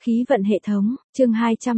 Khí vận hệ thống, chương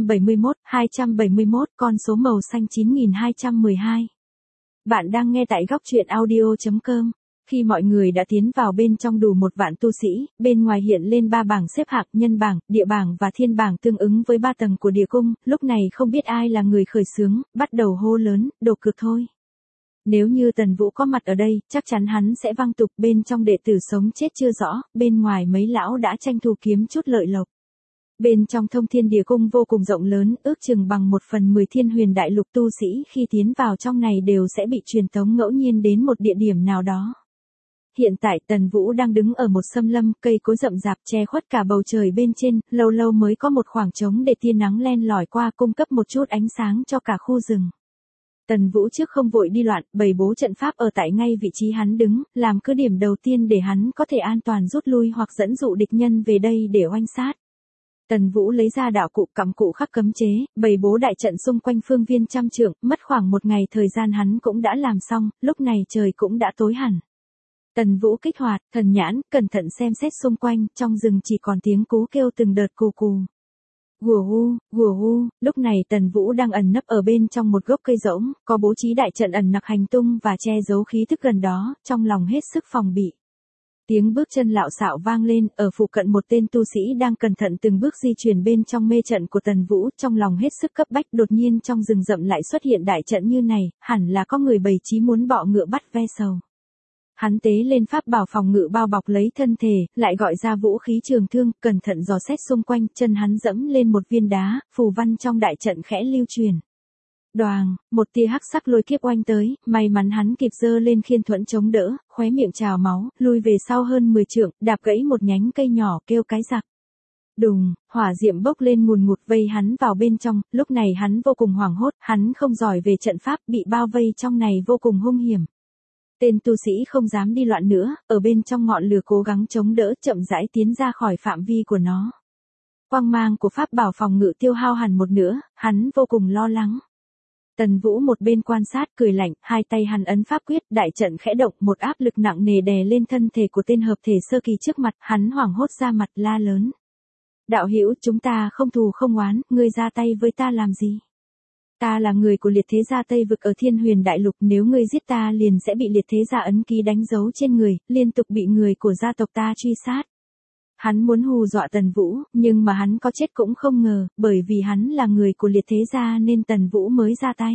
271, con số màu xanh 9212. Bạn đang nghe tại góc truyện audio.com. Khi mọi người đã tiến vào bên trong đủ 1 vạn tu sĩ, bên ngoài hiện lên 3 bảng xếp hạng, nhân bảng, địa bảng và thiên bảng tương ứng với 3 tầng của địa cung, lúc này không biết ai là người khởi xướng, bắt đầu hô lớn, đổ cược thôi. Nếu như Tần Vũ có mặt ở đây, chắc chắn hắn sẽ vang tục, bên trong đệ tử sống chết chưa rõ, bên ngoài mấy lão đã tranh thủ kiếm chút lợi lộc. Bên trong Thông Thiên Địa Cung vô cùng rộng lớn, ước chừng bằng 1/10 Thiên Huyền Đại Lục tu sĩ khi tiến vào trong này đều sẽ bị truyền tống ngẫu nhiên đến một địa điểm nào đó. Hiện tại Tần Vũ đang đứng ở một xâm lâm, cây cối rậm rạp che khuất cả bầu trời bên trên, lâu lâu mới có một khoảng trống để tia nắng len lỏi qua cung cấp một chút ánh sáng cho cả khu rừng. Tần Vũ trước không vội đi loạn, bày bố trận pháp ở tại ngay vị trí hắn đứng, làm cứ điểm đầu tiên để hắn có thể an toàn rút lui hoặc dẫn dụ địch nhân về đây để oanh sát. Tần Vũ lấy ra đạo cụ cắm cụ khắc cấm chế, bày bố đại trận xung quanh phương viên trăm trượng, mất khoảng 1 ngày thời gian hắn cũng đã làm xong, lúc này trời cũng đã tối hẳn. Tần Vũ kích hoạt, thần nhãn, cẩn thận xem xét xung quanh, trong rừng chỉ còn tiếng cú kêu từng đợt cù cù. Gùa hu, lúc này Tần Vũ đang ẩn nấp ở bên trong một gốc cây rỗng, có bố trí đại trận ẩn nặc hành tung và che giấu khí thức gần đó, trong lòng hết sức phòng bị. Tiếng bước chân lạo xạo vang lên, ở phụ cận một tên tu sĩ đang cẩn thận từng bước di chuyển bên trong mê trận của Tần Vũ, trong lòng hết sức cấp bách, đột nhiên trong rừng rậm lại xuất hiện đại trận như này, hẳn là có người bày trí muốn bọ ngựa bắt ve sầu. Hắn tế lên pháp bảo phòng ngự bao bọc lấy thân thể, lại gọi ra vũ khí trường thương, cẩn thận dò xét xung quanh, chân hắn dẫm lên một viên đá, phù văn trong đại trận khẽ lưu truyền. Đoàng, một tia hắc sắc lôi kiếp oanh tới, may mắn hắn kịp giơ lên khiên thuẫn chống đỡ, khóe miệng trào máu, lui về sau hơn 10 trượng, đạp gãy một nhánh cây nhỏ, kêu cái giặc. Đùng, hỏa diệm bốc lên ngùn ngụt vây hắn vào bên trong, lúc này hắn vô cùng hoảng hốt, hắn không giỏi về trận pháp, bị bao vây trong này vô cùng hung hiểm. Tên tu sĩ không dám đi loạn nữa, ở bên trong ngọn lửa cố gắng chống đỡ, chậm rãi tiến ra khỏi phạm vi của nó. Quang mang của pháp bảo phòng ngự tiêu hao hẳn một nửa, hắn vô cùng lo lắng. Tần Vũ một bên quan sát cười lạnh, hai tay hắn ấn pháp quyết, đại trận khẽ động, một áp lực nặng nề đè lên thân thể của tên hợp thể sơ kỳ trước mặt, hắn hoảng hốt ra mặt la lớn. Đạo hữu, chúng ta không thù không oán, ngươi ra tay với ta làm gì? Ta là người của liệt thế gia Tây Vực ở Thiên Huyền Đại Lục, nếu ngươi giết ta liền sẽ bị liệt thế gia ấn ký đánh dấu trên người, liên tục bị người của gia tộc ta truy sát. Hắn muốn hù dọa Tần Vũ, nhưng mà hắn có chết cũng không ngờ, bởi vì hắn là người của liệt thế gia nên Tần Vũ mới ra tay.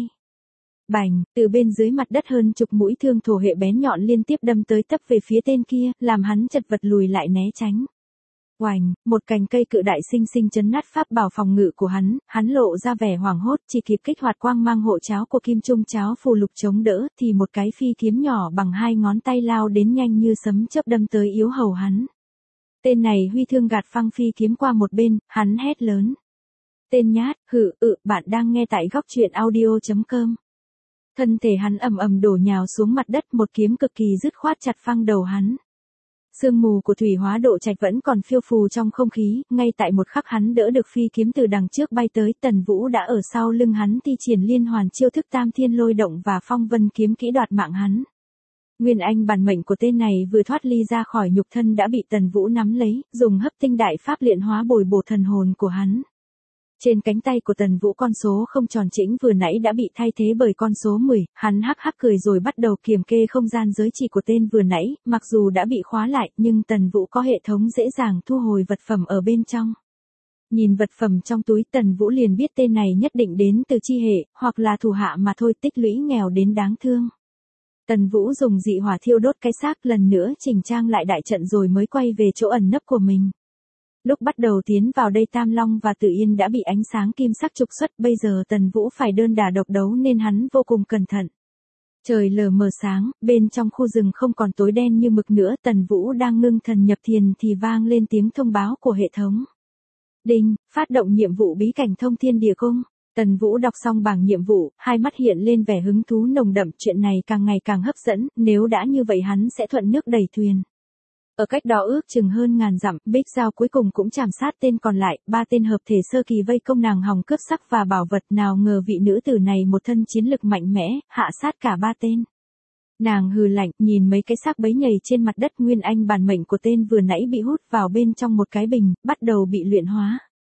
Bành, từ bên dưới mặt đất hơn chục mũi thương thổ hệ bén nhọn liên tiếp đâm tới tấp về phía tên kia, làm hắn chật vật lùi lại né tránh. Oành, một cành cây cự đại sinh sinh chấn nát pháp bảo phòng ngự của hắn lộ ra vẻ hoảng hốt, chỉ kịp kích hoạt quang mang hộ cháo của kim trung cháo phù lục chống đỡ, thì một cái phi kiếm nhỏ bằng 2 ngón tay lao đến nhanh như sấm chớp đâm tới yếu hầu hắn. Tên này huy thương gạt phăng phi kiếm qua một bên, hắn hét lớn. Tên nhát, bạn đang nghe tại góc truyện audio.com. Thân thể hắn ầm ầm đổ nhào xuống mặt đất, một kiếm cực kỳ dứt khoát chặt phăng đầu hắn. Sương mù của thủy hóa độ trạch vẫn còn phiêu phù trong không khí, ngay tại một khắc hắn đỡ được phi kiếm từ đằng trước bay tới, Tần Vũ đã ở sau lưng hắn thi triển liên hoàn chiêu thức tam thiên lôi động và phong vân kiếm kỹ đoạt mạng hắn. Nguyên anh bản mệnh của tên này vừa thoát ly ra khỏi nhục thân đã bị Tần Vũ nắm lấy, dùng hấp tinh đại pháp luyện hóa bồi bổ thần hồn của hắn. Trên cánh tay của Tần Vũ con số không tròn chỉnh vừa nãy đã bị thay thế bởi con số 10, hắn hắc hắc cười rồi bắt đầu kiểm kê không gian giới chỉ của tên vừa nãy, mặc dù đã bị khóa lại nhưng Tần Vũ có hệ thống dễ dàng thu hồi vật phẩm ở bên trong. Nhìn vật phẩm trong túi Tần Vũ liền biết tên này nhất định đến từ chi hệ, hoặc là thủ hạ mà thôi, tích lũy nghèo đến đáng thương. Tần Vũ dùng dị hỏa thiêu đốt cái xác, lần nữa chỉnh trang lại đại trận rồi mới quay về chỗ ẩn nấp của mình. Lúc bắt đầu tiến vào đây Tam Long và Tử Yên đã bị ánh sáng kim sắc trục xuất, bây giờ Tần Vũ phải đơn đả độc đấu nên hắn vô cùng cẩn thận. Trời lờ mờ sáng, bên trong khu rừng không còn tối đen như mực nữa, Tần Vũ đang ngưng thần nhập thiền thì vang lên tiếng thông báo của hệ thống. Đinh, phát động nhiệm vụ bí cảnh Thông Thiên Địa Cung. Tần Vũ đọc xong bảng nhiệm vụ, hai mắt hiện lên vẻ hứng thú nồng đậm, chuyện này càng ngày càng hấp dẫn, nếu đã như vậy hắn sẽ thuận nước đẩy thuyền. Ở cách đó ước chừng hơn ngàn dặm, Bích Giao cuối cùng cũng chạm sát tên còn lại, 3 tên hợp thể sơ kỳ vây công nàng hòng cướp sắc và bảo vật, nào ngờ vị nữ tử này một thân chiến lực mạnh mẽ, hạ sát cả 3 tên. Nàng hừ lạnh, nhìn mấy cái xác bấy nhầy trên mặt đất, nguyên anh bản mệnh của tên vừa nãy bị hút vào bên trong một cái bình, bắt đầu bị luyện hóa.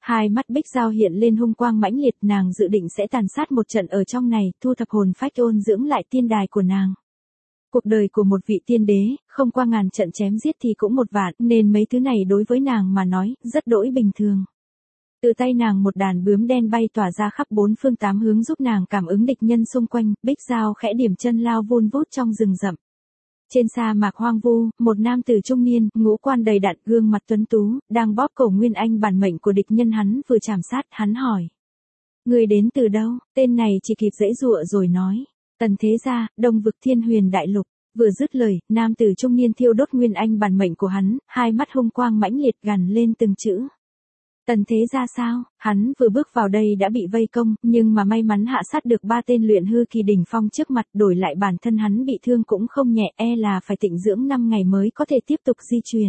Hai mắt Bích Giao hiện lên hung quang mãnh liệt, nàng dự định sẽ tàn sát một trận ở trong này, thu thập hồn phách ôn dưỡng lại tiên đài của nàng. Cuộc đời của một vị tiên đế, không qua ngàn trận chém giết thì cũng một vạn, nên mấy thứ này đối với nàng mà nói, rất đỗi bình thường. Từ tay nàng một đàn bướm đen bay tỏa ra khắp bốn phương tám hướng giúp nàng cảm ứng địch nhân xung quanh, Bích Giao khẽ điểm chân lao vun vút trong rừng rậm. Trên sa mạc hoang vu, một nam tử trung niên, ngũ quan đầy đặn, gương mặt tuấn tú, đang bóp cổ Nguyên Anh bản mệnh của địch nhân hắn vừa chạm sát, hắn hỏi. Người đến từ đâu? Tên này chỉ kịp giãy giụa rồi nói. Tần Thế Gia, Đông Vực Thiên Huyền Đại Lục. Vừa dứt lời, nam tử trung niên thiêu đốt Nguyên Anh bản mệnh của hắn, hai mắt hung quang mãnh liệt gằn lên từng chữ. Tần Thế Gia sao? Hắn vừa bước vào đây đã bị vây công, nhưng mà may mắn hạ sát được 3 tên luyện hư kỳ đỉnh phong trước mặt, đổi lại bản thân hắn bị thương cũng không nhẹ, là phải tịnh dưỡng 5 ngày mới có thể tiếp tục di truyền.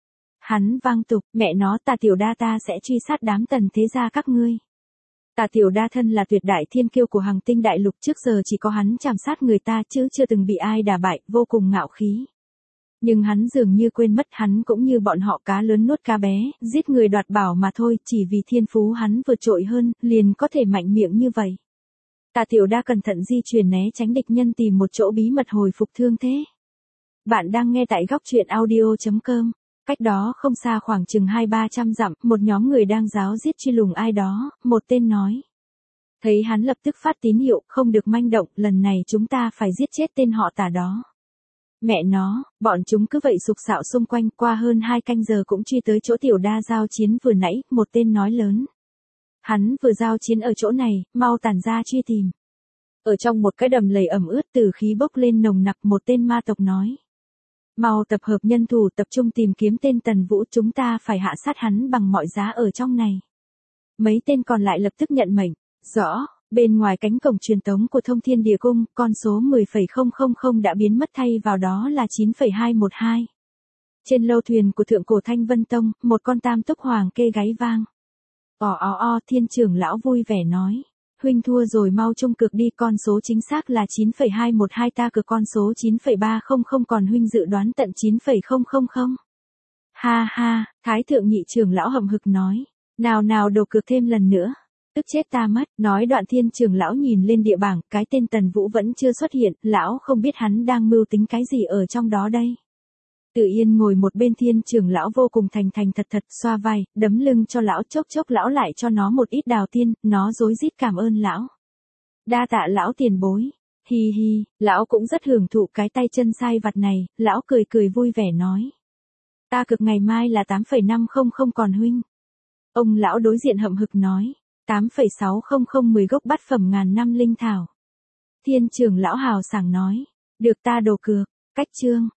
Hắn vang tục, mẹ nó, Tà Tiểu Đa ta sẽ truy sát đám Tần Thế Gia các ngươi. Tà Tiểu Đa thân là tuyệt đại thiên kiêu của Hằng Tinh Đại Lục, trước giờ chỉ có hắn chạm sát người ta chứ chưa từng bị ai đả bại, vô cùng ngạo khí. Nhưng hắn dường như quên mất hắn cũng như bọn họ cá lớn nuốt cá bé, giết người đoạt bảo mà thôi, chỉ vì thiên phú hắn vượt trội hơn, liền có thể mạnh miệng như vậy. Tà Tiểu Đa cẩn thận di chuyển né tránh địch nhân, tìm một chỗ bí mật hồi phục thương thế. Bạn đang nghe tại góc truyện audio.com. Cách đó không xa khoảng chừng 200-300 dặm, một nhóm người đang ráo riết truy lùng ai đó, một tên nói. Thấy hắn lập tức phát tín hiệu, không được manh động, lần này chúng ta phải giết chết tên họ Tà đó. Mẹ nó, bọn chúng cứ vậy sục sạo xung quanh, qua hơn 2 canh giờ cũng truy tới chỗ Tiểu Đa giao chiến vừa nãy, một tên nói lớn. Hắn vừa giao chiến ở chỗ này, mau tản ra truy tìm. Ở trong một cái đầm lầy ẩm ướt, từ khí bốc lên nồng nặc, một tên ma tộc nói. Mau tập hợp nhân thủ, tập trung tìm kiếm tên Tần Vũ, chúng ta phải hạ sát hắn bằng mọi giá ở trong này. Mấy tên còn lại lập tức nhận mệnh. Rõ. Bên ngoài cánh cổng truyền tống của Thông Thiên Địa Cung, con số 10,000 đã biến mất, thay vào đó là 9,212. Trên lâu thuyền của Thượng Cổ Thanh Vân Tông, một con tam túc hoàng kê gáy vang. Thiên trưởng lão vui vẻ nói. Huynh thua rồi, mau chung cược đi, con số chính xác là 9,212, ta cược con số 9,300, còn huynh dự đoán tận 9,000. Ha ha, Thái Thượng Nhị trưởng lão hậm hực nói. Nào đồ cược thêm lần nữa. Tức chết ta mất, nói đoạn Thiên trưởng lão nhìn lên địa bảng, cái tên Tần Vũ vẫn chưa xuất hiện, lão không biết hắn đang mưu tính cái gì ở trong đó đây. Tự Yên ngồi một bên, Thiên trưởng lão vô cùng thành thật xoa vai, đấm lưng cho lão, chốc lão lại cho nó một ít đào tiên, nó rối rít cảm ơn lão. Đa tạ lão tiền bối. Hi hi, lão cũng rất hưởng thụ cái tay chân sai vặt này, lão cười vui vẻ nói. Ta cực ngày mai là 8,500, còn huynh. Ông lão đối diện hậm hực nói. 8,600, 10 gốc bát phẩm ngàn năm linh thảo. Thiên trưởng lão hào sảng nói. Được, ta đồ cược. Cách chương.